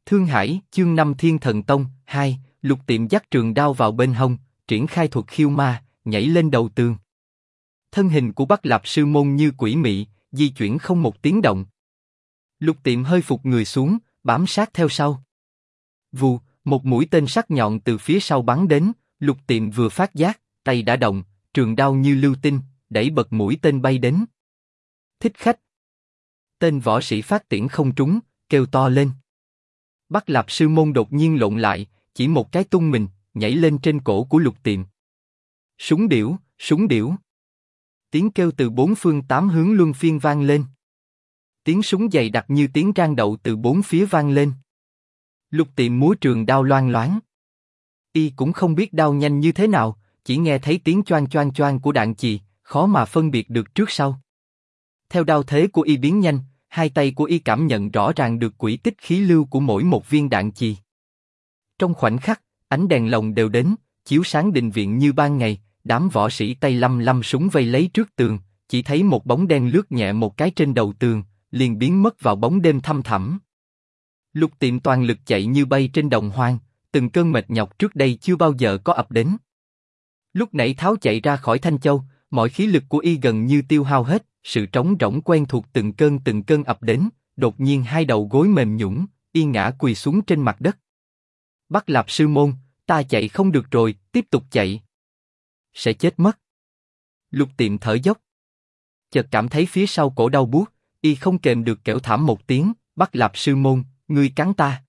Thương Hải, chương 5 Thiên Thần Tông, 2, Lục Tiệm dắt trường đao vào bên hông, triển khai thuật khiêu ma, nhảy lên đầu tường. Thân hình của Bắc Lạp Sư Môn như quỷ mị, di chuyển không một tiếng động. Lục Tiệm hơi phục người xuống, bám sát theo sau. Vù, một mũi tên sắc nhọn từ phía sau bắn đến, Lục Tiệm vừa phát giác, tay đã động, trường đao như lưu tinh, đẩy bật mũi tên bay đến. Thích khách. Tên võ sĩ phát tiễn không trúng, kêu to lên. Bắc Lạp Sư Môn đột nhiên lộn lại, chỉ một cái tung mình, nhảy lên trên cổ của Lục Tiệm. Súng điểu, súng điểu. Tiếng kêu từ bốn phương tám hướng luân phiên vang lên. Tiếng súng dày đặc như tiếng rang đậu từ bốn phía vang lên. Lục Tiệm múa trường đao loang loáng. Y cũng không biết đao nhanh như thế nào, chỉ nghe thấy tiếng choang choang choang của đạn chì, khó mà phân biệt được trước sau. Theo đao thế của Y biến nhanh, hai tay của Y cảm nhận rõ ràng được quỹ tích khí lưu của mỗi một viên đạn chì. Trong khoảnh khắc, ánh đèn lồng đều đến, chiếu sáng đình viện như ban ngày. Đám võ sĩ tay lăm lăm súng vây lấy trước tường, chỉ thấy một bóng đen lướt nhẹ một cái trên đầu tường, liền biến mất vào bóng đêm thăm thẳm. Lục Tiệm toàn lực chạy như bay trên đồng hoang, từng cơn mệt nhọc trước đây chưa bao giờ có ập đến. Lúc nãy tháo chạy ra khỏi Thanh Châu, mọi khí lực của Y gần như tiêu hao hết, sự trống rỗng quen thuộc từng cơn ập đến, đột nhiên hai đầu gối mềm nhũn, Y ngã quỳ xuống trên mặt đất. Bắc Lạp Sư Môn, ta chạy không được rồi, tiếp tục chạy. Sẽ chết mất. Lục Tiệm thở dốc. Chợt cảm thấy phía sau cổ đau buốt, Y không kềm được kêu thảm một tiếng, Bắc Lạp Sư Môn, ngươi cắn ta.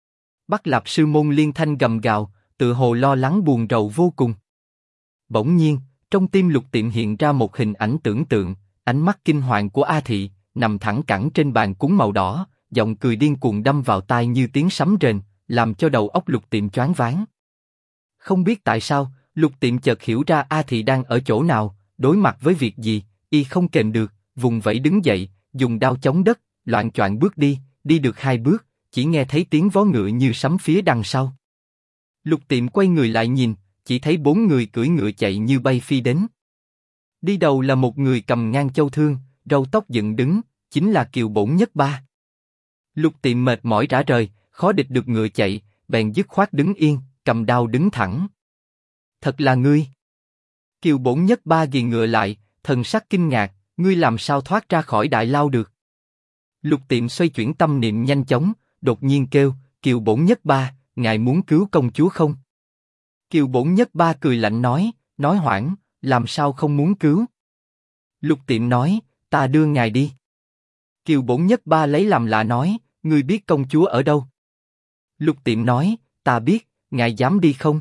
Bắc Lạp Sư Môn liên thanh gầm gào, tự hồ lo lắng buồn rầu vô cùng. Bỗng nhiên, trong tim Lục Tiệm hiện ra một hình ảnh tưởng tượng, ánh mắt kinh hoàng của A Thị, nằm thẳng cẳng trên bàn cúng màu đỏ, giọng cười điên cuồng đâm vào tai như tiếng sấm rền, làm cho đầu óc Lục Tiệm choáng váng. Không biết tại sao, Lục Tiệm chợt hiểu ra A Thị đang ở chỗ nào, đối mặt với việc gì, Y không kềm được, vùng vẫy đứng dậy, dùng đao chống đất, loạng choạng bước đi, đi được 2 bước, chỉ nghe thấy tiếng vó ngựa như sấm phía đằng sau. Lục Tiệm quay người lại nhìn, chỉ thấy 4 người cưỡi ngựa chạy như bay phi đến. Đi đầu là một người cầm ngang châu thương, râu tóc dựng đứng, chính là Kiều Bổn Nhất Ba. Lục Tiệm mệt mỏi rã rời, khó địch được ngựa chạy, bèn dứt khoát đứng yên, cầm đao đứng thẳng. Thật là ngươi. Kiều Bổn Nhất Ba ghiền ngựa lại, thần sắc kinh ngạc, ngươi làm sao thoát ra khỏi đại lao được? Lục Tiệm xoay chuyển tâm niệm nhanh chóng, đột nhiên kêu, Kiều Bổn Nhất Ba, ngài muốn cứu công chúa không? Kiều Bổn Nhất Ba cười lạnh nói hoảng, làm sao không muốn cứu? Lục Tiệm nói, ta đưa ngài đi. Kiều Bổn Nhất Ba lấy làm lạ nói, ngươi biết công chúa ở đâu? Lục Tiệm nói, ta biết, ngài dám đi không?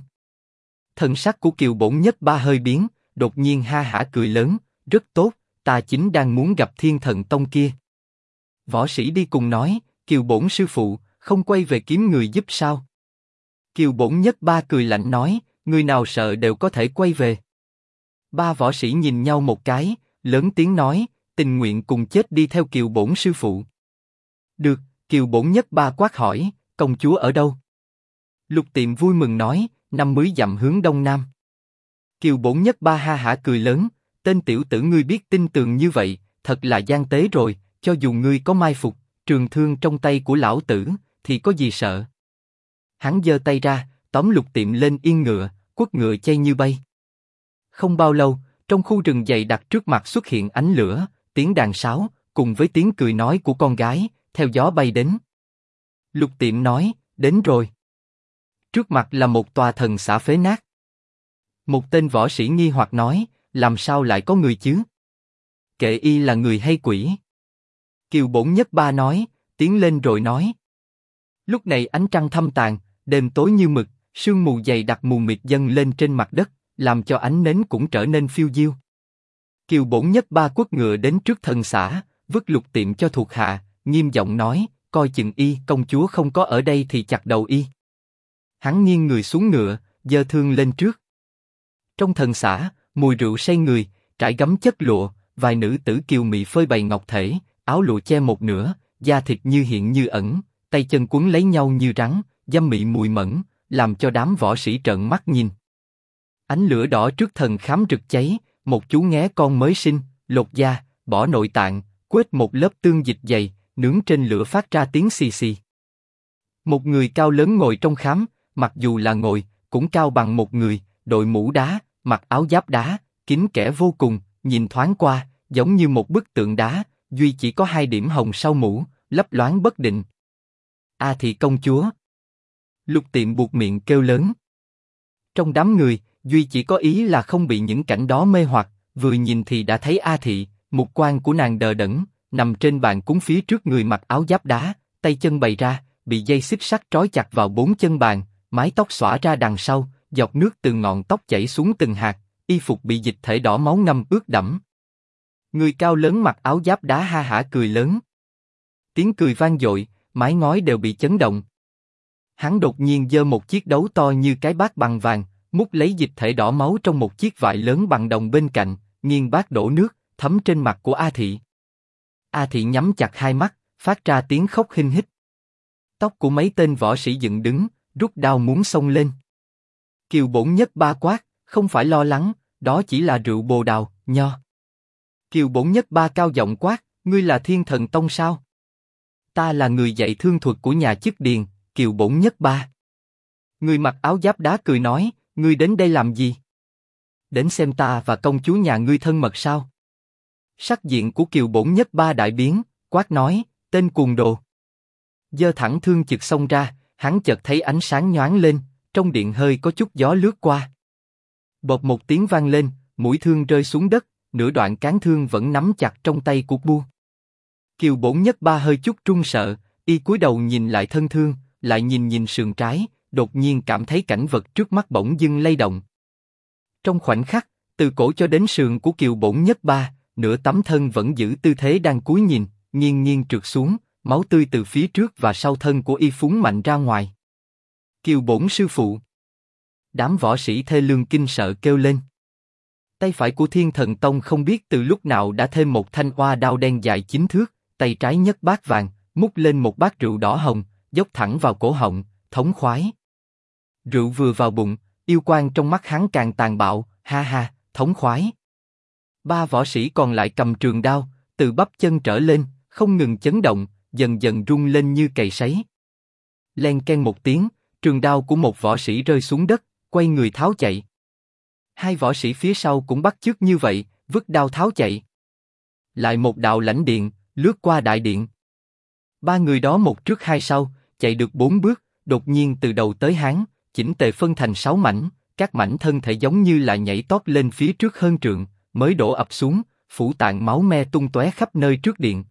Thần sắc của Kiều Bổn Nhất Ba hơi biến, đột nhiên ha hả cười lớn, rất tốt, ta chính đang muốn gặp Thiên Thần Tông kia. Võ sĩ đi cùng nói, Kiều Bổn sư phụ, không quay về kiếm người giúp sao? Kiều Bổn Nhất Ba cười lạnh nói, người nào sợ đều có thể quay về. Ba võ sĩ nhìn nhau một cái, lớn tiếng nói, tình nguyện cùng chết đi theo Kiều Bổn sư phụ. Được, Kiều Bổn Nhất Ba quát hỏi, công chúa ở đâu? Lục Tiệm vui mừng nói, 50 dặm hướng đông nam. Kiều Bổn Nhất Ba ha hả cười lớn, tên tiểu tử ngươi biết tin tường như vậy, thật là gian tế rồi, cho dù ngươi có mai phục, trường thương trong tay của lão tử, thì có gì sợ. Hắn giơ tay ra, tóm Lục Tiệm lên yên ngựa, quất ngựa chay như bay. Không bao lâu, trong khu rừng dày đặc trước mặt xuất hiện ánh lửa, tiếng đàn sáo, cùng với tiếng cười nói của con gái, theo gió bay đến. Lục Tiệm nói, đến rồi. Trước mặt là một tòa thần xã phế nát. Một tên võ sĩ nghi hoặc nói, làm sao lại có người chứ? Kệ y là người hay quỷ? Kiều Bổn Nhất Ba nói, tiến lên rồi nói. Lúc này ánh trăng thâm tàn, đêm tối như mực, sương mù dày đặc mù mịt dâng lên trên mặt đất, làm cho ánh nến cũng trở nên phiêu diêu. Kiều Bổn Nhất Ba quất ngựa đến trước thần xã, vứt Lục Tiệm cho thuộc hạ, nghiêm giọng nói, coi chừng y, công chúa không có ở đây thì chặt đầu y. Hắn nghiêng người xuống ngựa, giơ thương lên trước. Trong thần xã, mùi rượu say người, trải gấm chất lụa, vài nữ tử kiều mị phơi bày ngọc thể, áo lụa che một nửa, da thịt như hiện như ẩn, tay chân quấn lấy nhau như rắn, dâm mị mùi mẫn, làm cho đám võ sĩ trợn mắt nhìn. Ánh lửa đỏ trước thần khám rực cháy, một chú nghé con mới sinh, lột da, bỏ nội tạng, quết một lớp tương dịch dày, nướng trên lửa phát ra tiếng xì xì. Một người cao lớn ngồi trong khám, mặc dù là ngồi, cũng cao bằng một người, đội mũ đá, mặc áo giáp đá, kín kẽ vô cùng, nhìn thoáng qua, giống như một bức tượng đá, duy chỉ có 2 điểm hồng sau mũ, lấp loáng bất định. A Thị công chúa. Lục Tiệm buột miệng kêu lớn. Trong đám người, duy chỉ có ý là không bị những cảnh đó mê hoặc, vừa nhìn thì đã thấy A Thị, mục quan của nàng đờ đẫn, nằm trên bàn cúng phía trước người mặc áo giáp đá, tay chân bày ra, bị dây xích sắt trói chặt vào 4 chân bàn, mái tóc xõa ra đằng sau, giọt nước từ ngọn tóc chảy xuống từng hạt, y phục bị dịch thể đỏ máu ngâm ướt đẫm. Người cao lớn mặc áo giáp đá ha hả cười lớn. Tiếng cười vang dội, mái ngói đều bị chấn động. Hắn đột nhiên giơ một chiếc đấu to như cái bát bằng vàng, múc lấy dịch thể đỏ máu trong một chiếc vại lớn bằng đồng bên cạnh, nghiêng bát đổ nước, thấm trên mặt của A Thị. A Thị nhắm chặt hai mắt, phát ra tiếng khóc hinh hít. Tóc của mấy tên võ sĩ dựng đứng, rút đao muốn xông lên. Kiều Bổn Nhất Ba quát, không phải lo lắng, đó chỉ là rượu bồ đào, nho. Kiều Bổn Nhất Ba cao giọng quát, ngươi là Thiên Thần Tông sao? Ta là người dạy thương thuật của nhà chức Điền, Kiều Bổn Nhất Ba. Người mặc áo giáp đá cười nói, ngươi đến đây làm gì? Đến xem ta và công chúa nhà ngươi thân mật sao? Sắc diện của Kiều Bổn Nhất Ba đại biến, quát nói, tên cuồng đồ. Giơ thẳng thương chực xông ra, hắn chợt thấy ánh sáng nhoáng lên, trong điện hơi có chút gió lướt qua. Bột một tiếng vang lên, mũi thương rơi xuống đất, nửa đoạn cán thương vẫn nắm chặt trong tay của Bu. Kiều Bổn Nhất Ba hơi chút run sợ, y cúi đầu nhìn lại thân thương, lại nhìn nhìn sườn trái, đột nhiên cảm thấy cảnh vật trước mắt bỗng dưng lay động. Trong khoảnh khắc, từ cổ cho đến sườn của Kiều Bổn Nhất Ba, nửa tấm thân vẫn giữ tư thế đang cúi nhìn, nghiêng nghiêng trượt xuống, máu tươi từ phía trước và sau thân của y phúng mạnh ra ngoài. Kiều Bổn sư phụ. Đám võ sĩ thê lương kinh sợ kêu lên. Tay phải của Thiên Thần Tông không biết từ lúc nào đã thêm một thanh oa đao đen dài 9 thước, tay trái nhấc bát vàng, múc lên một bát rượu đỏ hồng, dốc thẳng vào cổ họng, thống khoái. Rượu vừa vào bụng, yêu quang trong mắt hắn càng tàn bạo, ha ha, thống khoái. Ba võ sĩ còn lại cầm trường đao, từ bắp chân trở lên, không ngừng chấn động, dần dần rung lên như cày sấy. Len keng một tiếng, trường đao của một võ sĩ rơi xuống đất, quay người tháo chạy. Hai võ sĩ phía sau cũng bắt chước như vậy, vứt đao tháo chạy. Lại một đạo lãnh điện, lướt qua đại điện. Ba người đó một trước hai sau, chạy được 4 bước, đột nhiên từ đầu tới háng, chỉnh tề phân thành 6 mảnh, các mảnh thân thể giống như là nhảy tót lên phía trước hơn trượng, mới đổ ập xuống, phủ tạng máu me tung tóe khắp nơi trước điện.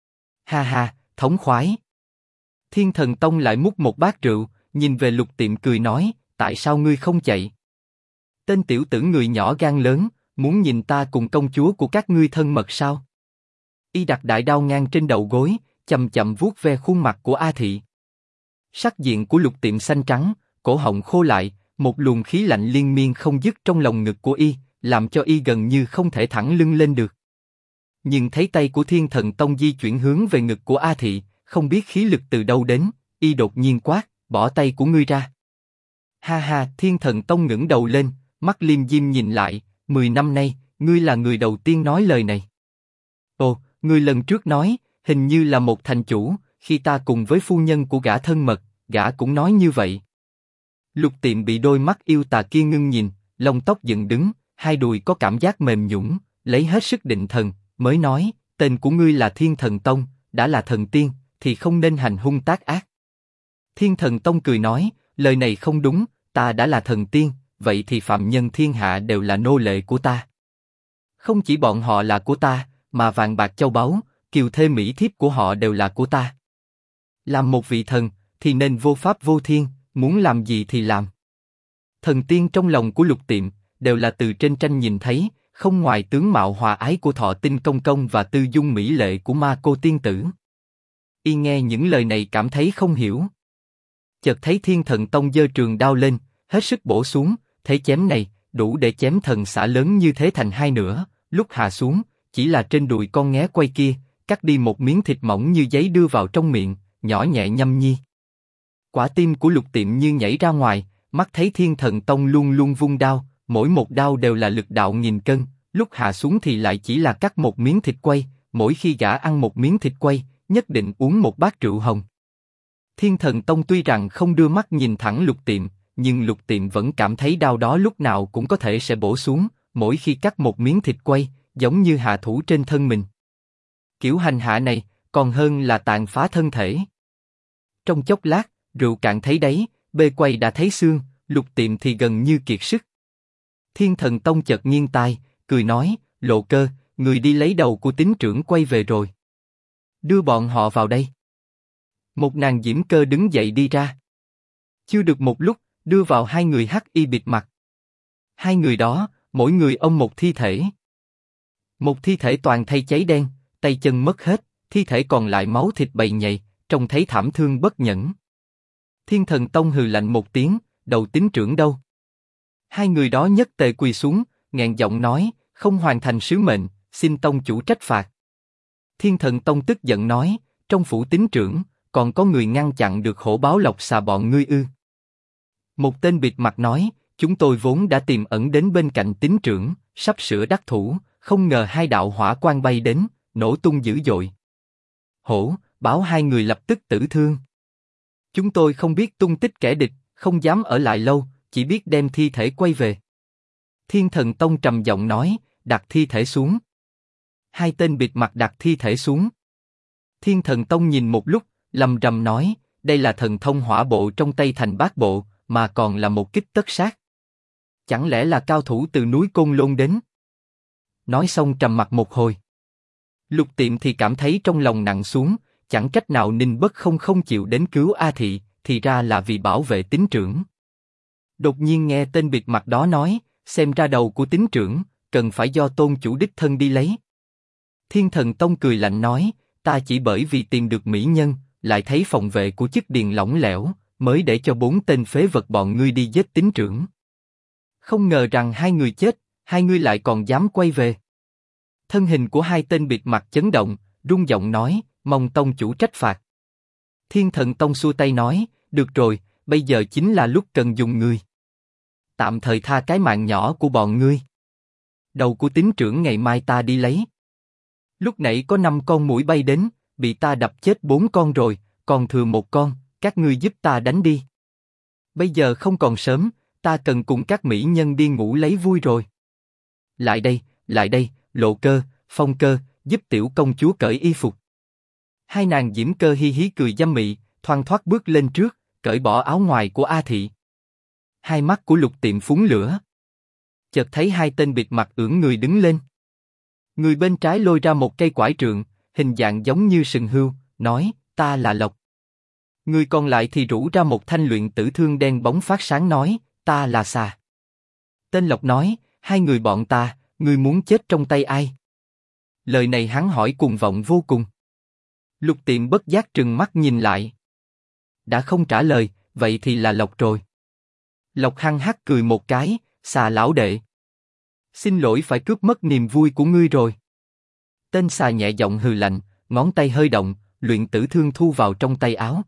Ha ha, thống khoái. Thiên Thần Tông lại múc một bát rượu, nhìn về Lục Tiệm cười nói, tại sao ngươi không chạy? Tên tiểu tử người nhỏ gan lớn, muốn nhìn ta cùng công chúa của các ngươi thân mật sao? Y đặt đại đao ngang trên đầu gối, chậm chậm vuốt ve khuôn mặt của A Thị. Sắc diện của Lục Tiệm xanh trắng, cổ họng khô lại, một luồng khí lạnh liên miên không dứt trong lồng ngực của y, làm cho y gần như không thể thẳng lưng lên được. Nhưng thấy tay của Thiên Thần Tông di chuyển hướng về ngực của A Thị, không biết khí lực từ đâu đến, y đột nhiên quát, bỏ tay của ngươi ra. Ha ha, Thiên Thần Tông ngẩng đầu lên, mắt liêm diêm nhìn lại, 10 năm nay, ngươi là người đầu tiên nói lời này. Ồ, ngươi lần trước nói, hình như là một thành chủ, khi ta cùng với phu nhân của gã thân mật, gã cũng nói như vậy. Lục Tiệm bị đôi mắt yêu tà kia ngưng nhìn, lông tóc dựng đứng, hai đùi có cảm giác mềm nhũn, lấy hết sức định thần, mới nói, tên của ngươi là Thiên Thần Tông, đã là thần tiên, thì không nên hành hung tác ác. Thiên Thần Tông cười nói, lời này không đúng, ta đã là thần tiên, vậy thì phạm nhân thiên hạ đều là nô lệ của ta. Không chỉ bọn họ là của ta, mà vàng bạc châu báu, kiều thê mỹ thiếp của họ đều là của ta. Làm một vị thần, thì nên vô pháp vô thiên, muốn làm gì thì làm. Thần tiên trong lòng của Lục Tiệm, đều là từ trên tranh nhìn thấy, không ngoài tướng mạo hòa ái của Thọ Tinh Công Công và tư dung mỹ lệ của Ma Cô Tiên Tử. Y nghe những lời này cảm thấy không hiểu. Chợt thấy Thiên Thần Tông giơ trường đao lên, hết sức bổ xuống, thế chém này, đủ để chém thần xã lớn như thế thành hai nửa, lúc hạ xuống, chỉ là trên đùi con nghé quay kia, cắt đi một miếng thịt mỏng như giấy đưa vào trong miệng, nhỏ nhẹ nhâm nhi. Quả tim của Lục Tiệm như nhảy ra ngoài, mắt thấy Thiên Thần Tông luôn luôn vung đao, mỗi một đao đều là lực đạo nghìn cân, lúc hạ xuống thì lại chỉ là cắt một miếng thịt quay, mỗi khi gã ăn một miếng thịt quay, nhất định uống một bát rượu hồng. Thiên Thần Tông tuy rằng không đưa mắt nhìn thẳng Lục Tiệm, nhưng Lục Tiệm vẫn cảm thấy đau đó lúc nào cũng có thể sẽ bổ xuống, mỗi khi cắt một miếng thịt quay, giống như hạ thủ trên thân mình. Kiểu hành hạ này, còn hơn là tàn phá thân thể. Trong chốc lát, rượu cạn thấy đáy, bê quay đã thấy xương, Lục Tiệm thì gần như kiệt sức. Thiên Thần Tông chợt nghiêng tai, cười nói, Lộ Cơ, người đi lấy đầu của tín trưởng quay về rồi. Đưa bọn họ vào đây. Một nàng diễm cơ đứng dậy đi ra. Chưa được một lúc, đưa vào hai người hắc y bịt mặt. Hai người đó, mỗi người ôm một thi thể. Một thi thể toàn thây cháy đen, tay chân mất hết, thi thể còn lại máu thịt bầy nhầy, trông thấy thảm thương bất nhẫn. Thiên Thần Tông hừ lạnh một tiếng, đầu tín trưởng đâu? Hai người đó nhất tề quỳ xuống, nghẹn giọng nói, không hoàn thành sứ mệnh, xin tông chủ trách phạt. Thiên Thần Tông tức giận nói, trong phủ tín trưởng, còn có người ngăn chặn được hổ báo lộc xà bọn ngươi ư? Một tên bịt mặt nói, chúng tôi vốn đã tiềm ẩn đến bên cạnh tín trưởng, sắp sửa đắc thủ, không ngờ hai đạo hỏa quang bay đến, nổ tung dữ dội. Hổ, báo hai người lập tức tử thương. Chúng tôi không biết tung tích kẻ địch, không dám ở lại lâu, chỉ biết đem thi thể quay về. Thiên Thần Tông trầm giọng nói, đặt thi thể xuống. Hai tên bịt mặt đặt thi thể xuống. Thiên Thần Tông nhìn một lúc, lầm rầm nói, đây là thần thông hỏa bộ trong Tây Thành Bát Bộ, mà còn là một kích tất sát. Chẳng lẽ là cao thủ từ núi Côn Lôn đến? Nói xong trầm mặt một hồi. Lục Tiệm thì cảm thấy trong lòng nặng xuống, chẳng trách nào Ninh Bất không chịu đến cứu A Thị, thì ra là vì bảo vệ tín trưởng. Đột nhiên nghe tên bịt mặt đó nói, xem ra đầu của tín trưởng, cần phải do tôn chủ đích thân đi lấy. Thiên Thần Tông cười lạnh nói, ta chỉ bởi vì tìm được mỹ nhân, lại thấy phòng vệ của chức điền lỏng lẻo, mới để cho 4 tên phế vật bọn ngươi đi giết tín trưởng. Không ngờ rằng hai người chết, hai ngươi lại còn dám quay về. Thân hình của hai tên bịt mặt chấn động, rung giọng nói, mong tông chủ trách phạt. Thiên Thần Tông xua tay nói, được rồi, bây giờ chính là lúc cần dùng ngươi. Tạm thời tha cái mạng nhỏ của bọn ngươi. Đầu của tín trưởng ngày mai ta đi lấy. Lúc nãy có 5 con muỗi bay đến, bị ta đập chết 4 con rồi, còn thừa 1 con, các ngươi giúp ta đánh đi. Bây giờ không còn sớm, ta cần cùng các mỹ nhân đi ngủ lấy vui rồi. Lại đây, Lộ Cơ, Phong Cơ, giúp tiểu công chúa cởi y phục. Hai nàng diễm cơ hi hí cười dâm mị, thoăn thoắt bước lên trước, cởi bỏ áo ngoài của A Thị. Hai mắt của Lục Tiệm phúng lửa. Chợt thấy hai tên bịt mặt ưỡn người đứng lên. Người bên trái lôi ra một cây quải trượng, hình dạng giống như sừng hươu, nói, ta là Lộc. Người còn lại thì rũ ra một thanh luyện tử thương đen bóng phát sáng nói, ta là Xà. Tên Lộc nói, hai người bọn ta, ngươi muốn chết trong tay ai? Lời này hắn hỏi cuồng vọng vô cùng. Lục Tiệm bất giác trừng mắt nhìn lại. Đã không trả lời, vậy thì là Lộc rồi. Lộc hăng hắc cười một cái, Xà lão đệ. Xin lỗi phải cướp mất niềm vui của ngươi rồi. Tên Xà nhẹ giọng hừ lạnh, ngón tay hơi động, luyện tử thương thu vào trong tay áo.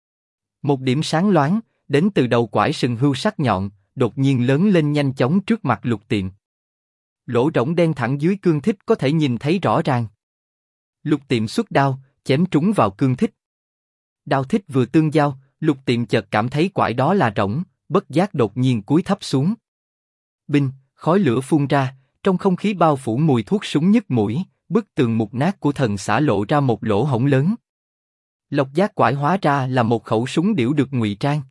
Một điểm sáng loáng, đến từ đầu quải sừng hươu sắc nhọn, đột nhiên lớn lên nhanh chóng trước mặt Lục Tiệm. Lỗ rỗng đen thẳng dưới cương thích có thể nhìn thấy rõ ràng. Lục Tiệm xuất đao, chém trúng vào cương thích. Đao thích vừa tương giao, Lục Tiệm chợt cảm thấy quải đó là rỗng, bất giác đột nhiên cúi thấp xuống. Binh, khói lửa phun ra, trong không khí bao phủ mùi thuốc súng nhức mũi, bức tường mục nát của thần xã lộ ra một lỗ hổng lớn. Lộc giác quải hóa ra là một khẩu súng điểu được ngụy trang.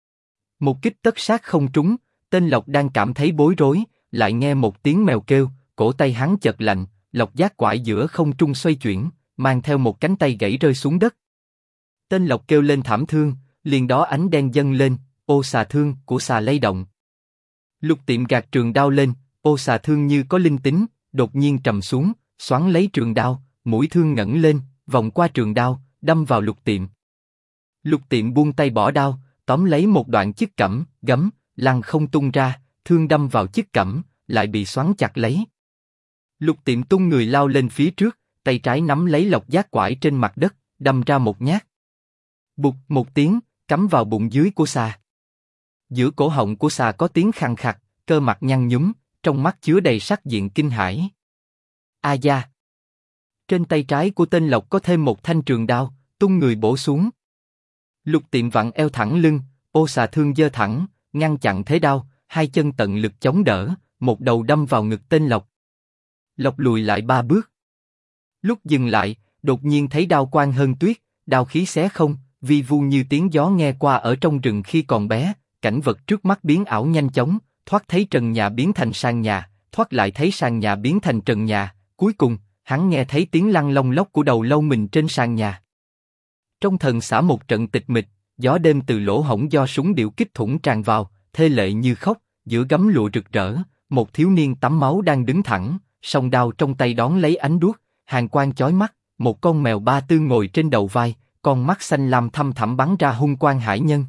Một kích tất sát không trúng, tên Lộc đang cảm thấy bối rối, lại nghe một tiếng mèo kêu, cổ tay hắn chợt lạnh, Lộc giác quải giữa không trung xoay chuyển, mang theo một cánh tay gãy rơi xuống đất. Tên Lộc kêu lên thảm thương, liền đó ánh đen dâng lên, ô xà thương của xà lay động. Lục Tiệm gạt trường đao lên, ô xà thương như có linh tính, đột nhiên trầm xuống, xoắn lấy trường đao, mũi thương ngẩng lên, vòng qua trường đao, đâm vào Lục Tiệm. Lục Tiệm buông tay bỏ đao, tóm lấy một đoạn chiếc cẩm, gấm, lăn không tung ra, thương đâm vào chiếc cẩm, lại bị xoắn chặt lấy. Lục Tiệm tung người lao lên phía trước, tay trái nắm lấy lộc giác quải trên mặt đất, đâm ra một nhát. Bụt một tiếng, cắm vào bụng dưới của xà. Giữa cổ họng của xà có tiếng khàn khặt, cơ mặt nhăn nhúm, trong mắt chứa đầy sắc diện kinh hãi. A da! Trên tay trái của tên Lộc có thêm một thanh trường đao, tung người bổ xuống. Lục Tiệm vặn eo thẳng lưng, ô xà thương giơ thẳng, ngăn chặn thế đao, hai chân tận lực chống đỡ, một đầu đâm vào ngực tên Lộc. Lộc lùi lại 3 bước. Lúc dừng lại, đột nhiên thấy đao quang hơn tuyết, đao khí xé không, vi vu như tiếng gió nghe qua ở trong rừng khi còn bé. Cảnh vật trước mắt biến ảo nhanh chóng, thoát thấy trần nhà biến thành sàn nhà, thoát lại thấy sàn nhà biến thành trần nhà, cuối cùng hắn nghe thấy tiếng lăn lông lốc của đầu lâu mình trên sàn nhà. Trong thần xã một trận tịch mịch, gió đêm từ lỗ hổng do súng điệu kích thủng tràn vào, thê lệ như khóc. Giữa gấm lụa rực rỡ, một thiếu niên tắm máu đang đứng thẳng, song đao trong tay đón lấy ánh đuốc, hàn quang chói mắt. Một con mèo ba tư ngồi trên đầu vai, con mắt xanh lam thăm thẳm bắn ra hung quang hải nhân.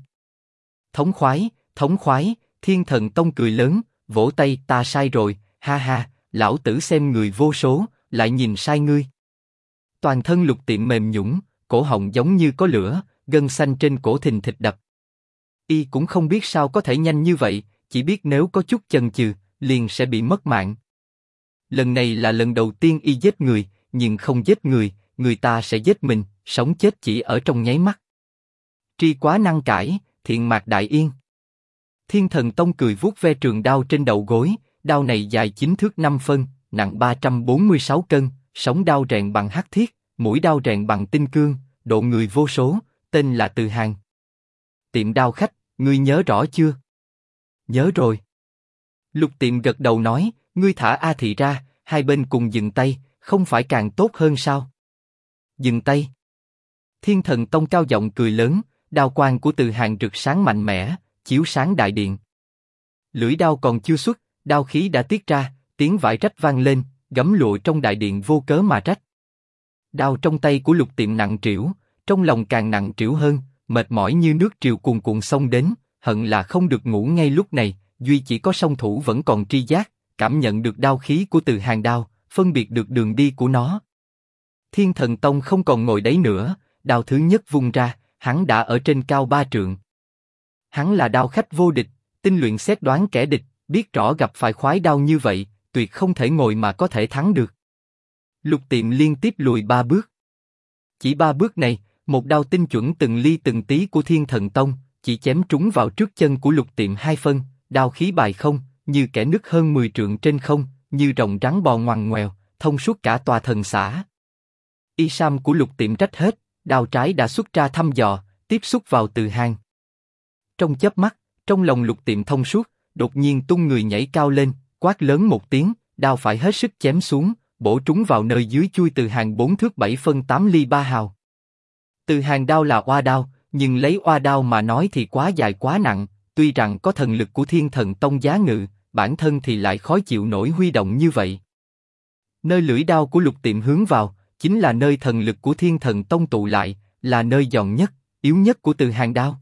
Thống khoái, Thiên Thần Tông cười lớn, vỗ tay, ta sai rồi, ha ha, lão tử xem người vô số, lại nhìn sai ngươi. Toàn thân Lục Tiệm mềm nhũn, cổ họng giống như có lửa, gân xanh trên cổ thình thịch đập. Y cũng không biết sao có thể nhanh như vậy, chỉ biết nếu có chút chần chừ, liền sẽ bị mất mạng. Lần này là lần đầu tiên y giết người, nhưng không giết người, người ta sẽ giết mình, sống chết chỉ ở trong nháy mắt. Tri quá năng cải, thiện mạc đại yên. Thiên Thần Tông cười vuốt ve trường đao trên đầu gối, đao này dài 9 thước 5 phân, nặng 346 cân, sống đao rèn bằng hắc thiết, mũi đao rèn bằng tinh cương, độ người vô số, tên là Từ Hàng. Tiệm đao khách, ngươi nhớ rõ chưa? Nhớ rồi. Lục Tiệm gật đầu nói, ngươi thả A Thị ra, hai bên cùng dừng tay, không phải càng tốt hơn sao? Dừng tay. Thiên Thần Tông cao giọng cười lớn, đao quang của Từ Hàng rực sáng mạnh mẽ, chiếu sáng đại điện. Lưỡi đao còn chưa xuất, đao khí đã tiết ra, tiếng vải rách vang lên, gấm lụa trong đại điện vô cớ mà rách. Đao trong tay của Lục Tiệm nặng trĩu, trong lòng càng nặng trĩu hơn, mệt mỏi như nước triều cuồn cuộn xông đến, hận là không được ngủ ngay lúc này. Duy chỉ có song thủ vẫn còn tri giác, cảm nhận được đao khí của Từ Hàng đao, phân biệt được đường đi của nó. Thiên Thần Tông không còn ngồi đấy nữa, đao thứ nhất vung ra, hắn đã ở trên cao 3 trượng. Hắn là đao khách vô địch, tinh luyện xét đoán kẻ địch, biết rõ gặp phải khoái đao như vậy, tuyệt không thể ngồi mà có thể thắng được. Lục Tiệm liên tiếp lùi 3 bước. Chỉ 3 bước này, một đao tinh chuẩn từng ly từng tí của Thiên Thần Tông, chỉ chém trúng vào trước chân của Lục Tiệm 2 phân, đao khí bài không, như kẻ nứt hơn 10 trượng trên không, như rồng rắn bò ngoằn ngoèo, thông suốt cả tòa thần xã. Y sam của Lục Tiệm rách hết, đao trái đã xuất ra thăm dò, tiếp xúc vào Từ Hàng. Trong chớp mắt, trong lòng Lục Tiệm thông suốt, đột nhiên tung người nhảy cao lên, quát lớn một tiếng, đao phải hết sức chém xuống, bổ trúng vào nơi dưới chui Từ Hàng 4 thước 7 phân 8 ly 3 hào. Từ Hàng đao là oa đao, nhưng lấy oa đao mà nói thì quá dài quá nặng, tuy rằng có thần lực của Thiên Thần Tông giá ngự, bản thân thì lại khó chịu nổi huy động như vậy. Nơi lưỡi đao của Lục Tiệm hướng vào, chính là nơi thần lực của Thiên Thần Tông tụ lại, là nơi giòn nhất, yếu nhất của Từ Hàng đao.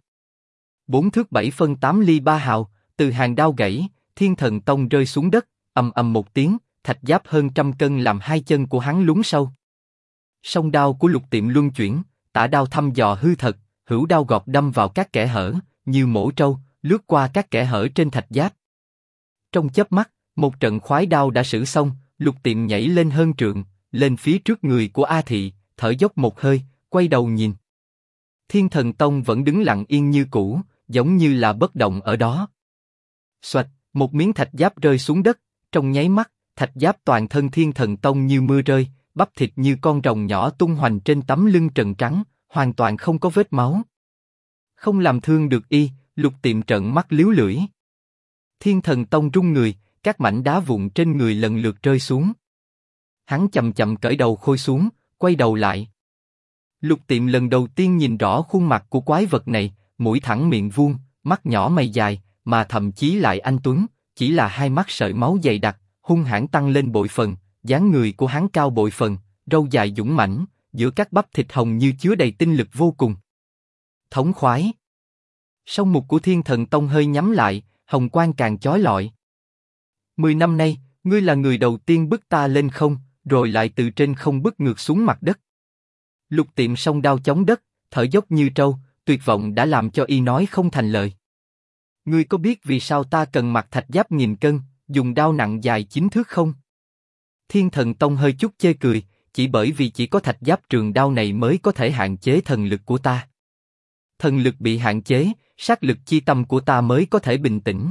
4 thước 7 phân 8 ly 3 hào, Từ Hàng đao gãy, Thiên Thần Tông rơi xuống đất, ầm ầm một tiếng, thạch giáp hơn 100 cân làm hai chân của hắn lún sâu. Song đao của Lục Tiệm luân chuyển, tả đao thăm dò hư thật, hữu đao gọt đâm vào các kẽ hở, như mổ trâu, lướt qua các kẽ hở trên thạch giáp. Trong chớp mắt, một trận khoái đao đã sử xong, Lục Tiệm nhảy lên hơn trượng, lên phía trước người của A Thị, thở dốc một hơi, quay đầu nhìn. Thiên Thần Tông vẫn đứng lặng yên như cũ, giống như là bất động ở đó. Xoạch, một miếng thạch giáp rơi xuống đất, trong nháy mắt, thạch giáp toàn thân Thiên Thần Tông như mưa rơi, bắp thịt như con rồng nhỏ tung hoành trên tấm lưng trần trắng, hoàn toàn không có vết máu. Không làm thương được y, Lục Tiệm trợn mắt líu lưỡi. Thiên Thần Tông rung người, các mảnh đá vụn trên người lần lượt rơi xuống. Hắn chậm chậm cởi đầu khôi xuống, quay đầu lại. Lục Tiệm lần đầu tiên nhìn rõ khuôn mặt của quái vật này, mũi thẳng miệng vuông, mắt nhỏ mày dài, mà thậm chí lại anh tuấn, chỉ là hai mắt sợi máu dày đặc, hung hãn tăng lên bội phần, dáng người của hắn cao bội phần, râu dài dũng mãnh, giữa các bắp thịt hồng như chứa đầy tinh lực vô cùng. Thống khoái. Song mục của Thiên Thần Tông hơi nhắm lại, hồng quang càng chói lọi. 10 năm nay, ngươi là người đầu tiên bức ta lên không, rồi lại từ trên không bức ngược xuống mặt đất. Lục Tiệm song đao chống đất, thở dốc như trâu, tuyệt vọng đã làm cho y nói không thành lời. Ngươi có biết vì sao ta cần mặc thạch giáp 1000 cân, dùng đao nặng dài 9 thước không? Thiên Thần Tông hơi chút chê cười, chỉ bởi vì chỉ có thạch giáp trường đao này mới có thể hạn chế thần lực của ta. Thần lực bị hạn chế, sát lực chi tâm của ta mới có thể bình tĩnh.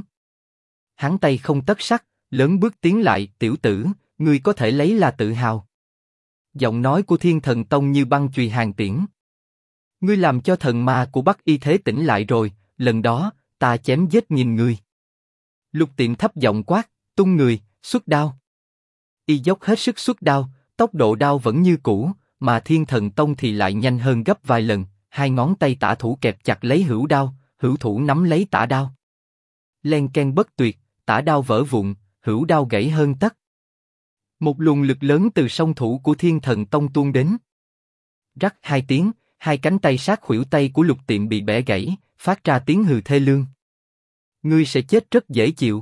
Hắn tay không tất sắt, lớn bước tiến lại, tiểu tử, ngươi có thể lấy là tự hào. Giọng nói của Thiên Thần Tông như băng chùy hàn tiễn. Ngươi làm cho thần ma của Bắc Y Thế tỉnh lại rồi, lần đó, ta chém giết nghìn người. Lục Tiệm thấp giọng quát, tung người, xuất đao. Y dốc hết sức xuất đao, tốc độ đao vẫn như cũ, mà Thiên Thần Tông thì lại nhanh hơn gấp vài lần, hai ngón tay tả thủ kẹp chặt lấy hữu đao, hữu thủ nắm lấy tả đao. Len ken bất tuyệt, tả đao vỡ vụn, hữu đao gãy hơn tấc. Một luồng lực lớn từ song thủ của Thiên Thần Tông tuôn đến. Rắc hai tiếng, hai cánh tay sát khuỷu tay của Lục Tiệm bị bẻ gãy, phát ra tiếng hừ thê lương. Ngươi sẽ chết rất dễ chịu.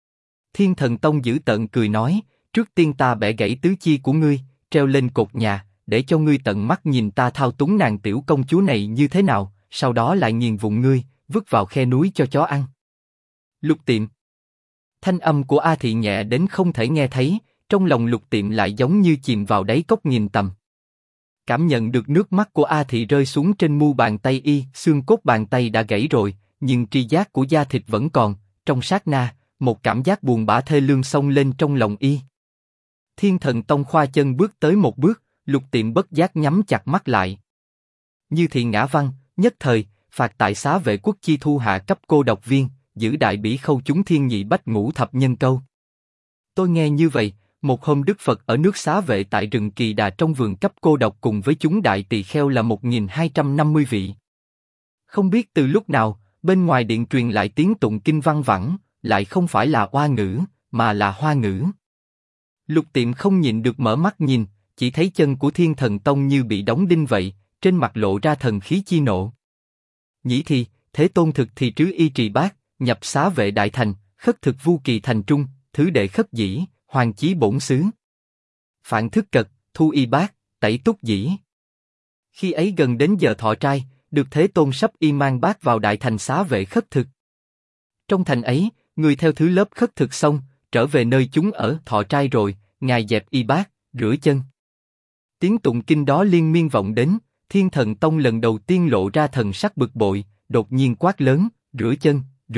Thiên Thần Tông dữ tợn cười nói, trước tiên ta bẻ gãy tứ chi của ngươi, treo lên cột nhà, để cho ngươi tận mắt nhìn ta thao túng nàng tiểu công chúa này như thế nào, sau đó lại nghiền vụn ngươi, vứt vào khe núi cho chó ăn. Lục Tiệm. Thanh âm của A Thị nhẹ đến không thể nghe thấy, trong lòng Lục Tiệm lại giống như chìm vào đáy cốc nghìn tầm. Cảm nhận được nước mắt của A Thị rơi xuống trên mu bàn tay y, xương cốt bàn tay đã gãy rồi, nhưng tri giác của da thịt vẫn còn. Trong sát na, một cảm giác buồn bã thê lương xông lên trong lòng y. Thiên Thần Tông khoa chân bước tới một bước, Lục Tiệm bất giác nhắm chặt mắt lại. Như thị ngã văn, nhất thời, phạt tại xá vệ quốc chi thu hạ cấp cô độc viên, giữ đại bỉ khâu chúng thiên nhị bách ngũ thập nhân câu. Tôi nghe như vậy, một hôm Đức Phật ở nước xá vệ tại rừng Kỳ Đà trong vườn cấp cô độc cùng với chúng đại tỳ kheo là 1250 vị. Không biết từ lúc nào, bên ngoài điện truyền lại tiếng tụng kinh văng vẳng, lại không phải là oa ngữ, mà là hoa ngữ. Lục Tiệm không nhịn được mở mắt nhìn, chỉ thấy chân của Thiên Thần Tông như bị đóng đinh vậy, trên mặt lộ ra thần khí chi nộ. Nhĩ thì, Thế Tôn thực thì trứ y trì bát, nhập xá vệ đại thành, khất thực vu kỳ thành trung, thứ đệ khất dĩ, hoàng chí bổn xứ. Phạn thức cật, thu y bát, tẩy túc dĩ. Khi ấy gần đến giờ thọ trai, được Thế Tôn sắp y mang bát vào đại thành xá vệ khất thực. Trong thành ấy, người theo thứ lớp khất thực xong, trở về nơi chúng ở thọ trai rồi, ngài dẹp y bát, rửa chân. Tiếng tụng kinh đó liên miên vọng đến, Thiên Thần Tông lần đầu tiên lộ ra thần sắc bực bội, đột nhiên quát lớn, rửa chân,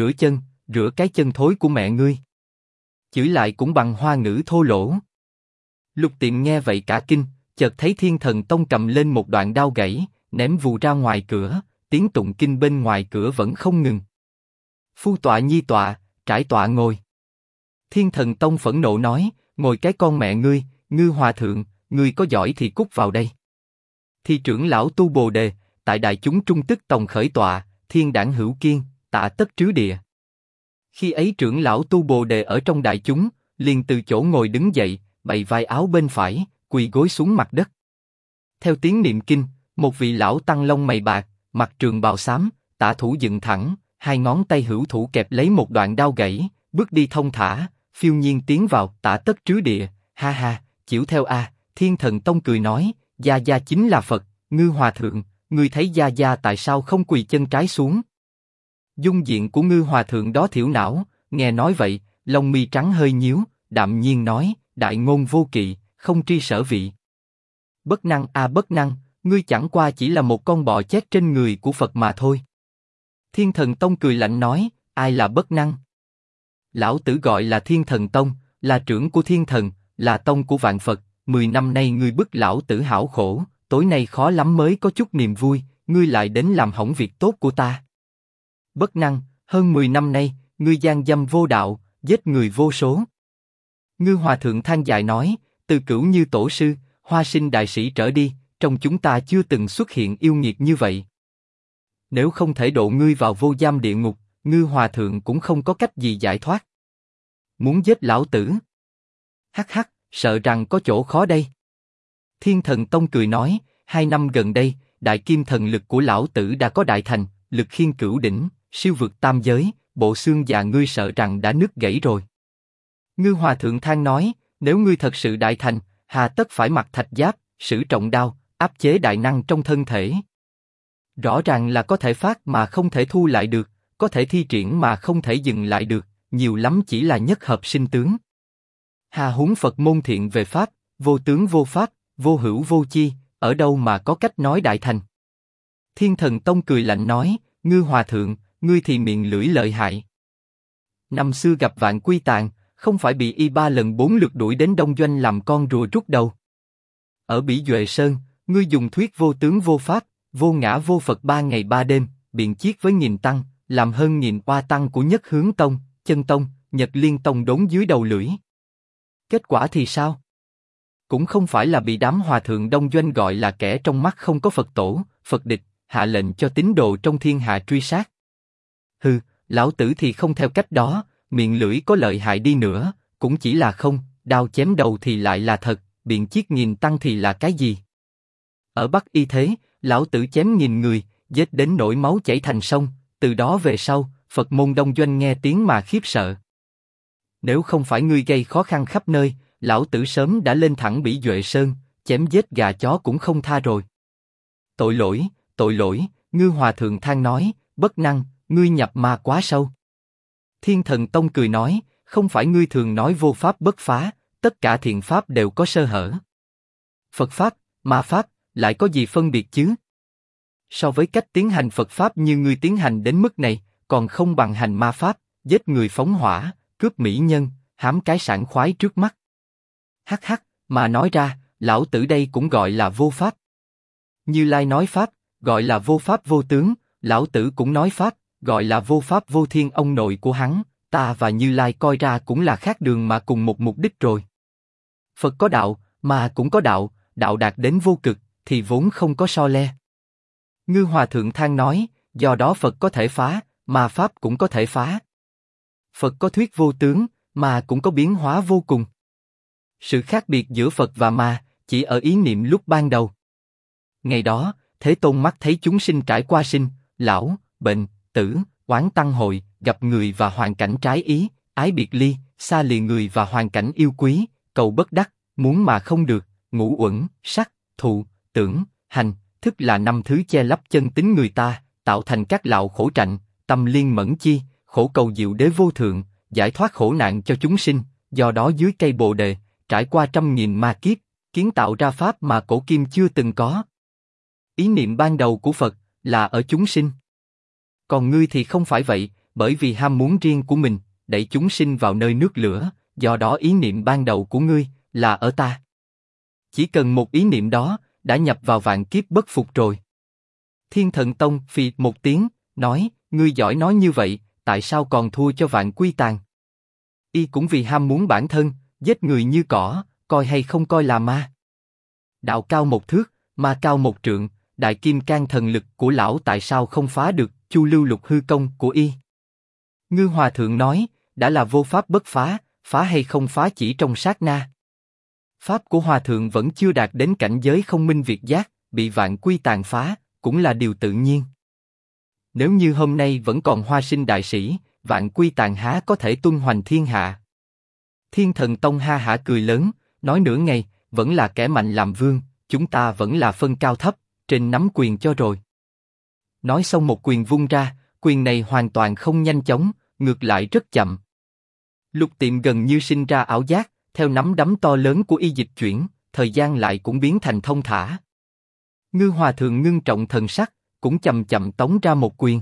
rửa cái chân thối của mẹ ngươi. Chửi lại cũng bằng hoa ngữ thô lỗ. Lục Tiệm nghe vậy cả kinh, chợt thấy Thiên Thần Tông cầm lên một đoạn đao gãy, ném vù ra ngoài cửa, tiếng tụng kinh bên ngoài cửa vẫn không ngừng. Phu tọa nhi tọa, trải tọa ngồi. Thiên Thần Tông phẫn nộ nói, ngồi cái con mẹ ngươi, Ngư Hòa Thượng, ngươi có giỏi thì cút vào đây. Thì trưởng lão tu Bồ Đề, tại đại chúng trung tức tòng khởi tọa, thiên đảng hữu kiên, tạ tất trứ địa. Khi ấy trưởng lão tu Bồ Đề ở trong đại chúng, liền từ chỗ ngồi đứng dậy, bày vai áo bên phải, quỳ gối xuống mặt đất. Theo tiếng niệm kinh, một vị lão tăng lông mày bạc, mặc trường bào xám, tả thủ dựng thẳng, hai ngón tay hữu thủ kẹp lấy một đoạn đao gãy, bước đi thông thả, phiêu nhiên tiến vào, tạ tất trứ địa, ha ha, chịu theo a. Thiên Thần Tông cười nói, Gia Gia chính là Phật, Ngư Hòa Thượng, ngươi thấy Gia Gia tại sao không quỳ chân trái xuống? Dung diện của Ngư Hòa Thượng đó thiểu não, nghe nói vậy, lông mi trắng hơi nhíu, đạm nhiên nói, đại ngôn vô kỵ, không tri sở vị. Bất năng a bất năng, ngươi chẳng qua chỉ là một con bọ chết trên người của Phật mà thôi. Thiên Thần Tông cười lạnh nói, ai là bất năng? Lão tử gọi là Thiên Thần Tông, là trưởng của thiên thần, là tông của vạn Phật. 10 năm nay ngươi bức lão tử hảo khổ, tối nay khó lắm mới có chút niềm vui, ngươi lại đến làm hỏng việc tốt của ta. Bất năng, hơn 10 năm nay, ngươi gian dâm vô đạo, giết người vô số. Ngư Hòa Thượng than dài nói, từ Cửu Như Tổ sư, Hoa Sinh đại sĩ trở đi, trong chúng ta chưa từng xuất hiện yêu nghiệt như vậy. Nếu không thể độ ngươi vào vô giam địa ngục, Ngư Hòa Thượng cũng không có cách gì giải thoát. Muốn giết lão tử? Hắc hắc, sợ rằng có chỗ khó đây. Thiên Thần Tông cười nói, 2 năm gần đây, đại kim thần lực của lão tử đã có đại thành, lực khiên cửu đỉnh, siêu vượt tam giới, bộ xương già ngươi sợ rằng đã nứt gãy rồi. Ngư Hòa Thượng than nói, nếu ngươi thật sự đại thành, hà tất phải mặc thạch giáp, sử trọng đao, áp chế đại năng trong thân thể. Rõ ràng là có thể phát mà không thể thu lại được, có thể thi triển mà không thể dừng lại được, nhiều lắm chỉ là nhất hợp sinh tướng. Hà huống Phật môn thiện về pháp, vô tướng vô pháp, vô hữu vô chi, ở đâu mà có cách nói đại thành? Thiên Thần Tông cười lạnh nói, Ngư Hòa Thượng, ngươi thì miệng lưỡi lợi hại. Năm xưa gặp Vạn Quy Tàng, không phải bị y 3 lần 4 lượt đuổi đến Đông Doanh làm con rùa rút đầu. Ở Bỉ Duệ Sơn, ngươi dùng thuyết vô tướng vô pháp, vô ngã vô Phật 3 ngày 3 đêm, biện chiết với nghìn tăng, làm hơn nghìn oa tăng của Nhất Hướng Tông, Chân Tông, Nhật Liên Tông đốn dưới đầu lưỡi. Kết quả thì sao? Cũng không phải là bị đám hòa thượng Đông Doanh gọi là kẻ trong mắt không có Phật tổ, Phật địch, hạ lệnh cho tín đồ trong thiên hạ truy sát. Hừ, lão tử thì không theo cách đó, miệng lưỡi có lợi hại đi nữa, cũng chỉ là không, đao chém đầu thì lại là thật, biện chiết nghìn tăng thì là cái gì? Ở Bắc Y thế, lão tử chém nghìn người, giết đến nỗi máu chảy thành sông, từ đó về sau, Phật môn Đông Doanh nghe tiếng mà khiếp sợ. Nếu không phải ngươi gây khó khăn khắp nơi, lão tử sớm đã lên thẳng Bỉ Duệ Sơn, chém giết gà chó cũng không tha rồi. Tội lỗi, Ngư Hòa Thượng than nói, bất năng, ngươi nhập ma quá sâu. Thiên Thần Tông cười nói, không phải ngươi thường nói vô pháp bất phá, tất cả thiện pháp đều có sơ hở. Phật pháp, ma pháp, lại có gì phân biệt chứ? So với cách tiến hành Phật pháp như ngươi tiến hành đến mức này, còn không bằng hành ma pháp, giết người phóng hỏa, cướp mỹ nhân, hám cái sảng khoái trước mắt. Hắc hắc, mà nói ra, lão tử đây cũng gọi là vô pháp. Như Lai nói pháp, gọi là vô pháp vô tướng, lão tử cũng nói pháp, gọi là vô pháp vô thiên. Ông nội của hắn, ta và Như Lai coi ra cũng là khác đường mà cùng một mục đích rồi. Phật có đạo, mà cũng có đạo, đạo đạt đến vô cực, thì vốn không có so le. Ngư Hòa Thượng than nói, do đó Phật có thể phá, mà pháp cũng có thể phá. Phật có thuyết vô tướng, mà cũng có biến hóa vô cùng. Sự khác biệt giữa Phật và ma chỉ ở ý niệm lúc ban đầu. Ngày đó, Thế Tôn mắt thấy chúng sinh trải qua sinh, lão, bệnh, tử, oán tăng hội, gặp người và hoàn cảnh trái ý, ái biệt ly, xa lìa người và hoàn cảnh yêu quý, cầu bất đắc, muốn mà không được, ngũ uẩn, sắc, thụ, tưởng, hành, thức là 5 thứ che lấp chân tính người ta, tạo thành các lạo khổ trạnh, tâm liên mẫn chi, khổ cầu diệu đế vô thượng, giải thoát khổ nạn cho chúng sinh. Do đó dưới cây Bồ đề, trải qua trăm nghìn ma kiếp, kiến tạo ra pháp mà cổ kim chưa từng có. Ý niệm ban đầu của Phật là ở chúng sinh. Còn ngươi thì không phải vậy, bởi vì ham muốn riêng của mình, đẩy chúng sinh vào nơi nước lửa, do đó ý niệm ban đầu của ngươi là ở ta. Chỉ cần một ý niệm đó, đã nhập vào vạn kiếp bất phục rồi. Thiên Thần Tông phì một tiếng, nói, ngươi giỏi nói như vậy, tại sao còn thua cho Vạn Quy Tàng? Y cũng vì ham muốn bản thân, giết người như cỏ, coi hay không coi là ma. Đạo cao 1 thước, ma cao 1 trượng, đại kim cang thần lực của lão tại sao không phá được Chu Lưu Lục hư công của y? Ngư Hòa Thượng nói, đã là vô pháp bất phá, phá hay không phá chỉ trong sát na. Pháp của Hòa Thượng vẫn chưa đạt đến cảnh giới không minh việt giác, bị Vạn Quy Tàn phá, cũng là điều tự nhiên. Nếu như hôm nay vẫn còn Hoa Sinh đại sĩ, Vạn Quy Tàn há có thể tung hoành thiên hạ? Thiên Thần Tông ha hả cười lớn, nói nửa ngày, vẫn là kẻ mạnh làm vương, chúng ta vẫn là phân cao thấp, trên nắm quyền cho rồi. Nói xong một quyền vung ra, quyền này hoàn toàn không nhanh chóng, ngược lại rất chậm. Lục Tiệm gần như sinh ra ảo giác, theo nắm đấm to lớn của y dịch chuyển, thời gian lại cũng biến thành thông thả. Ngư Hòa Thượng ngưng trọng thần sắc, cũng chậm chậm tống ra một quyền.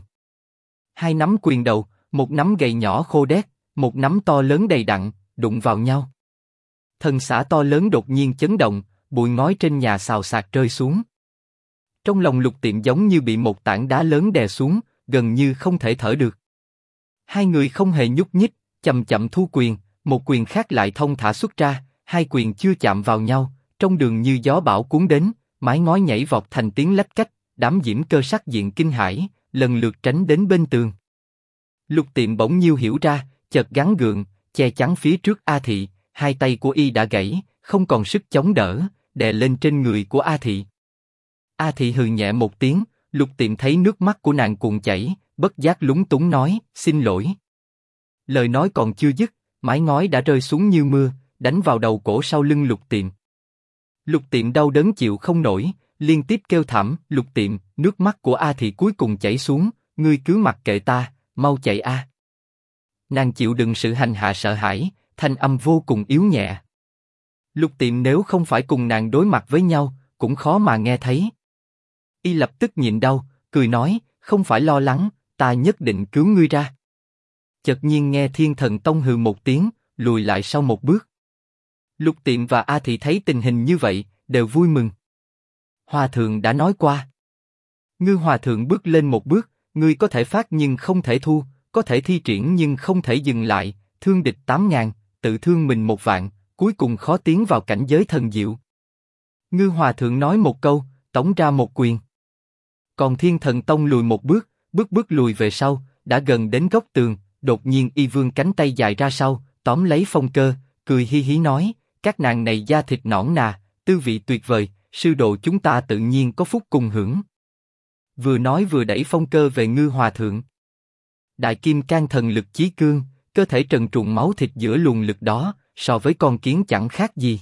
2 nắm quyền đầu, một nắm gầy nhỏ khô đét, một nắm to lớn đầy đặn, đụng vào nhau. Thần xả to lớn đột nhiên chấn động, bụi ngói trên nhà xào xạc rơi xuống. Trong lòng Lục Tiệm giống như bị một tảng đá lớn đè xuống, gần như không thể thở được. Hai người không hề nhúc nhích, chậm chậm thu quyền, một quyền khác lại thông thả xuất ra, 2 quyền chưa chạm vào nhau, trong đường như gió bão cuốn đến, mái ngói nhảy vọt thành tiếng lách cách, đám diễm cơ sắc diện kinh hãi, lần lượt tránh đến bên tường. Lục Tiệm bỗng nhiêu hiểu ra, chợt gắng gượng, che chắn phía trước A Thị, 2 tay của y đã gãy, không còn sức chống đỡ, đè lên trên người của A Thị. A Thị hừ nhẹ một tiếng, Lục Tiệm thấy nước mắt của nàng cuồn chảy, bất giác lúng túng nói, xin lỗi. Lời nói còn chưa dứt, mái ngói đã rơi xuống như mưa, đánh vào đầu cổ sau lưng Lục Tiệm. Lục Tiệm đau đớn chịu không nổi, liên tiếp kêu thảm, Lục Tiệm, nước mắt của A Thị cuối cùng chảy xuống, ngươi cứ mặc kệ ta, mau chạy a. Nàng chịu đựng sự hành hạ sợ hãi, thanh âm vô cùng yếu nhẹ. Lục Tiệm nếu không phải cùng nàng đối mặt với nhau, cũng khó mà nghe thấy. Y lập tức nhịn đau, cười nói, không phải lo lắng, ta nhất định cứu ngươi ra. Chợt nhiên nghe Thiên Thần Tông hừ một tiếng, lùi lại sau một bước. Lục Tiệm và A Thị thấy tình hình như vậy, đều vui mừng. Hòa thượng đã nói qua. Ngư Hòa thượng bước lên một bước, ngươi có thể phát nhưng không thể thu, có thể thi triển nhưng không thể dừng lại, thương địch 8.000, tự thương mình 1.000, cuối cùng khó tiến vào cảnh giới thần diệu. Ngư Hòa thượng nói một câu, tống ra một quyền. Còn Thiên Thần Tông lùi một bước, bước lùi về sau, đã gần đến góc tường, đột nhiên y vươn cánh tay dài ra sau, tóm lấy Phong Cơ, cười hi hí nói, các nàng này da thịt nõn nà, tư vị tuyệt vời, sư đồ chúng ta tự nhiên có phúc cùng hưởng. Vừa nói vừa đẩy Phong Cơ về Ngư Hòa thượng. Đại kim can thần lực chí cương, cơ thể trần truồng máu thịt giữa luồng lực đó, so với con kiến chẳng khác gì.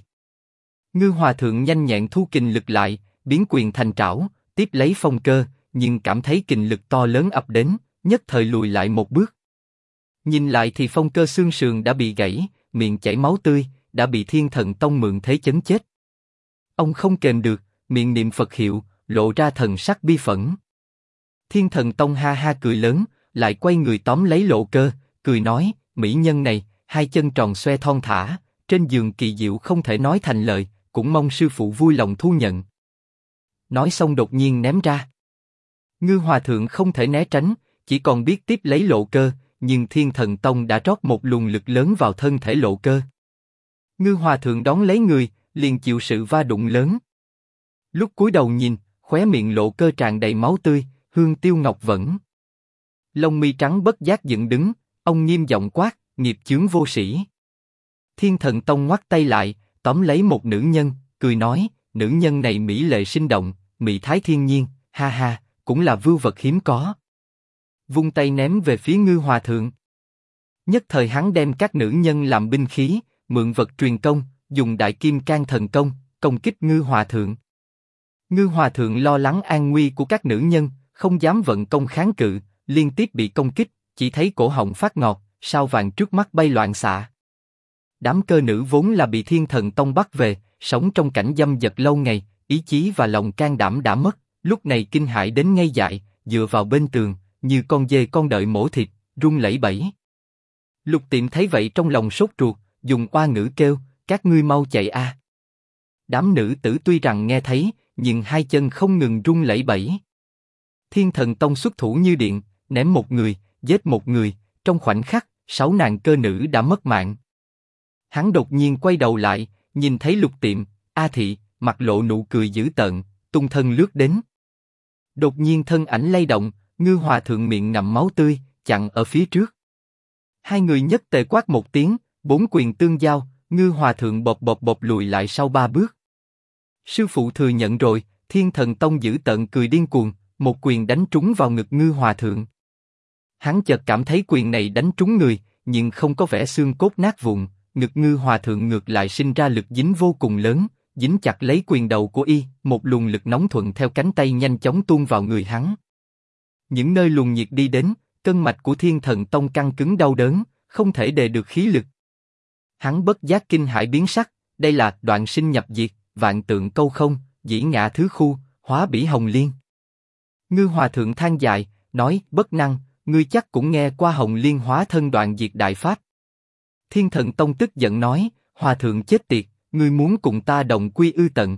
Ngư Hòa thượng nhanh nhẹn thu kình lực lại, biến quyền thành trảo, tiếp lấy Phong Cơ, nhưng cảm thấy kình lực to lớn ập đến, nhất thời lùi lại một bước. Nhìn lại thì Phong Cơ xương sườn đã bị gãy, miệng chảy máu tươi, đã bị Thiên Thần Tông mượn thế chấn chết. Ông không kềm được, miệng niệm Phật hiệu, lộ ra thần sắc bi phẫn. Thiên Thần Tông ha ha cười lớn, lại quay người tóm lấy Lộ Cơ, cười nói, mỹ nhân này, hai chân tròn xoe thon thả, trên giường kỳ diệu không thể nói thành lời, cũng mong sư phụ vui lòng thu nhận. Nói xong đột nhiên ném ra. Ngư Hòa thượng không thể né tránh, chỉ còn biết tiếp lấy Lộ Cơ, nhưng Thiên Thần Tông đã rót một luồng lực lớn vào thân thể Lộ Cơ. Ngư Hòa thượng đón lấy người, liền chịu sự va đụng lớn. Lúc cúi đầu nhìn, khóe miệng Lộ Cơ tràn đầy máu tươi, hương tiêu ngọc vẫn. Lông mi trắng bất giác dựng đứng, ông nghiêm giọng quát, nghiệp chướng vô sĩ. Thiên Thần Tông ngoắt tay lại, tóm lấy một nữ nhân, cười nói, nữ nhân này mỹ lệ sinh động, mỹ thái thiên nhiên, ha ha, cũng là vưu vật hiếm có. Vung tay ném về phía Ngư Hòa thượng. Nhất thời hắn đem các nữ nhân làm binh khí, mượn vật truyền công, dùng đại kim can thần công, công kích Ngư Hòa thượng. Ngư Hòa thượng lo lắng an nguy của các nữ nhân, không dám vận công kháng cự, liên tiếp bị công kích, chỉ thấy cổ họng phát ngọt, sao vàng trước mắt bay loạn xạ. Đám cơ nữ vốn là bị Thiên Thần Tông bắt về, sống trong cảnh dâm dật lâu ngày, ý chí và lòng can đảm đã mất, lúc này kinh hãi đến ngây dại, dựa vào bên tường, như con dê con đợi mổ thịt, run lẩy bẩy. Lục Tiệm thấy vậy trong lòng sốt ruột, dùng oa ngữ kêu, các ngươi mau chạy a! Đám nữ tử tuy rằng nghe thấy, nhưng hai chân không ngừng run lẩy bẩy. Thiên Thần Tông xuất thủ như điện, ném một người, giết một người, trong khoảnh khắc, 6 nàng cơ nữ đã mất mạng. Hắn đột nhiên quay đầu lại, nhìn thấy Lục Tiệm, A Thị, mặt lộ nụ cười dữ tợn, tung thân lướt đến. Đột nhiên thân ảnh lay động, Ngư Hòa thượng miệng ngậm máu tươi, chặn ở phía trước. Hai người nhất tề quát một tiếng, 4 quyền tương giao, Ngư Hòa thượng bộp bộp bộp lùi lại sau 3 bước. Sư phụ thừa nhận rồi, Thiên Thần Tông dữ tợn cười điên cuồng, một quyền đánh trúng vào ngực Ngư Hòa thượng. Hắn chợt cảm thấy quyền này đánh trúng người, nhưng không có vẻ xương cốt nát vụn, ngực Ngư Hòa thượng ngược lại sinh ra lực dính vô cùng lớn, dính chặt lấy quyền đầu của y, một luồng lực nóng thuận theo cánh tay nhanh chóng tuôn vào người hắn. Những nơi luồng nhiệt đi đến, cân mạch của Thiên Thần Tông căng cứng đau đớn, không thể đề được khí lực. Hắn bất giác kinh hãi biến sắc, đây là đoạn sinh nhập diệt, vạn tượng câu không, dĩ ngã thứ khu, hóa bỉ hồng liên. Ngư Hòa thượng than dài, nói, bất năng, ngươi chắc cũng nghe qua hồng liên hóa thân đoạn diệt đại pháp. Thiên Thần Tông tức giận nói, Hòa thượng chết tiệt, ngươi muốn cùng ta đồng quy ư tận.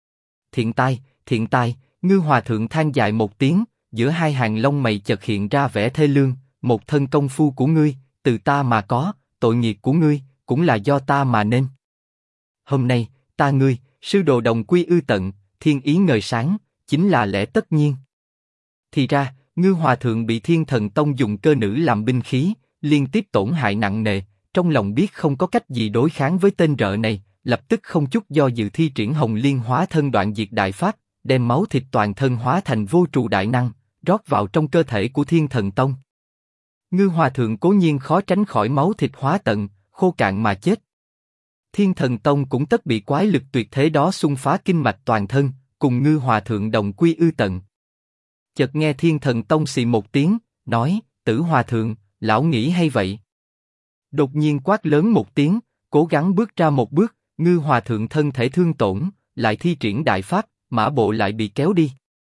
Thiện tai, Ngư Hòa thượng than dài một tiếng, giữa hai hàng lông mày chợt hiện ra vẻ thê lương, một thân công phu của ngươi, từ ta mà có, tội nghiệp của ngươi, cũng là do ta mà nên. Hôm nay, ta ngươi, sư đồ đồng quy ư tận, thiên ý ngời sáng, chính là lẽ tất nhiên. Thì ra, Ngư Hòa thượng bị Thiên Thần Tông dùng cơ nữ làm binh khí, liên tiếp tổn hại nặng nề, trong lòng biết không có cách gì đối kháng với tên rợ này, lập tức không chút do dự thi triển hồng liên hóa thân đoạn diệt đại pháp, đem máu thịt toàn thân hóa thành vô trụ đại năng, rót vào trong cơ thể của Thiên Thần Tông. Ngư Hòa thượng cố nhiên khó tránh khỏi máu thịt hóa tận, khô cạn mà chết. Thiên Thần Tông cũng tất bị quái lực tuyệt thế đó xung phá kinh mạch toàn thân, cùng Ngư Hòa thượng đồng quy ư tận. Chợt nghe Thiên Thần Tông xì một tiếng, nói, Tử Hòa thượng, lão nghĩ hay vậy? Đột nhiên quát lớn một tiếng, cố gắng bước ra một bước, Ngư Hòa thượng thân thể thương tổn, lại thi triển đại pháp, mã bộ lại bị kéo đi.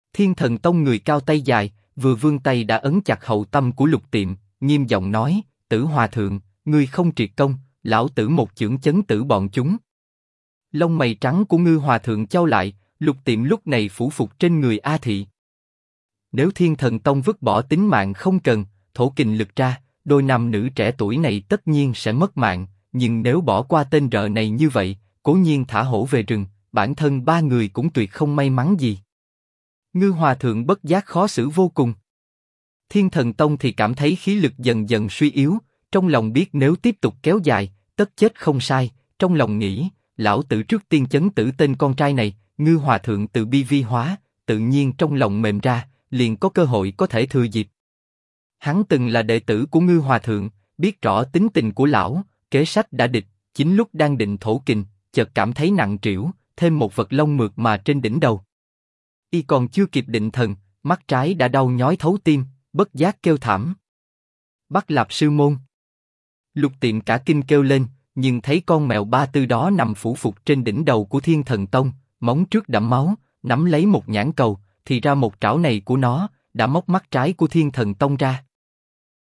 Thiên Thần Tông người cao tay dài, vừa vươn tay đã ấn chặt hậu tâm của Lục Tiệm, nghiêm giọng nói: Tử Hòa Thượng, ngươi không triệt công, lão tử một chưởng chấn tử bọn chúng. Lông mày trắng của Ngư Hòa Thượng chau lại, Lục Tiệm lúc này phủ phục trên người A Thị. Nếu Thiên Thần Tông vứt bỏ tính mạng không cần, thổ kình lực ra, đôi nam nữ trẻ tuổi này tất nhiên sẽ mất mạng, nhưng nếu bỏ qua tên rợ này như vậy, cố nhiên thả hổ về rừng, bản thân ba người cũng tuyệt không may mắn gì. Ngư Hòa Thượng bất giác khó xử vô cùng. Thiên Thần Tông thì cảm thấy khí lực dần dần suy yếu, trong lòng biết nếu tiếp tục kéo dài, tất chết không sai, trong lòng nghĩ, lão tử trước tiên chấn tử tên con trai này. Ngư Hòa Thượng từ bi vi hóa, tự nhiên trong lòng mềm ra, liền có cơ hội có thể thừa dịp. Hắn từng là đệ tử của Ngư Hòa Thượng, biết rõ tính tình của lão, kế sách đã địch, chính lúc đang định thổ kình, chợt cảm thấy nặng trĩu, thêm một vật lông mượt mà trên đỉnh đầu. Y còn chưa kịp định thần, mắt trái đã đau nhói thấu tim, bất giác kêu thảm. Bắc Lạp Sư Môn. Lục Tiệm cả kinh kêu lên, nhưng thấy con mèo ba tư đó nằm phủ phục trên đỉnh đầu của Thiên Thần Tông, móng trước đẫm máu, nắm lấy một nhãn cầu, thì ra một trảo này của nó đã móc mắt trái của Thiên Thần Tông ra.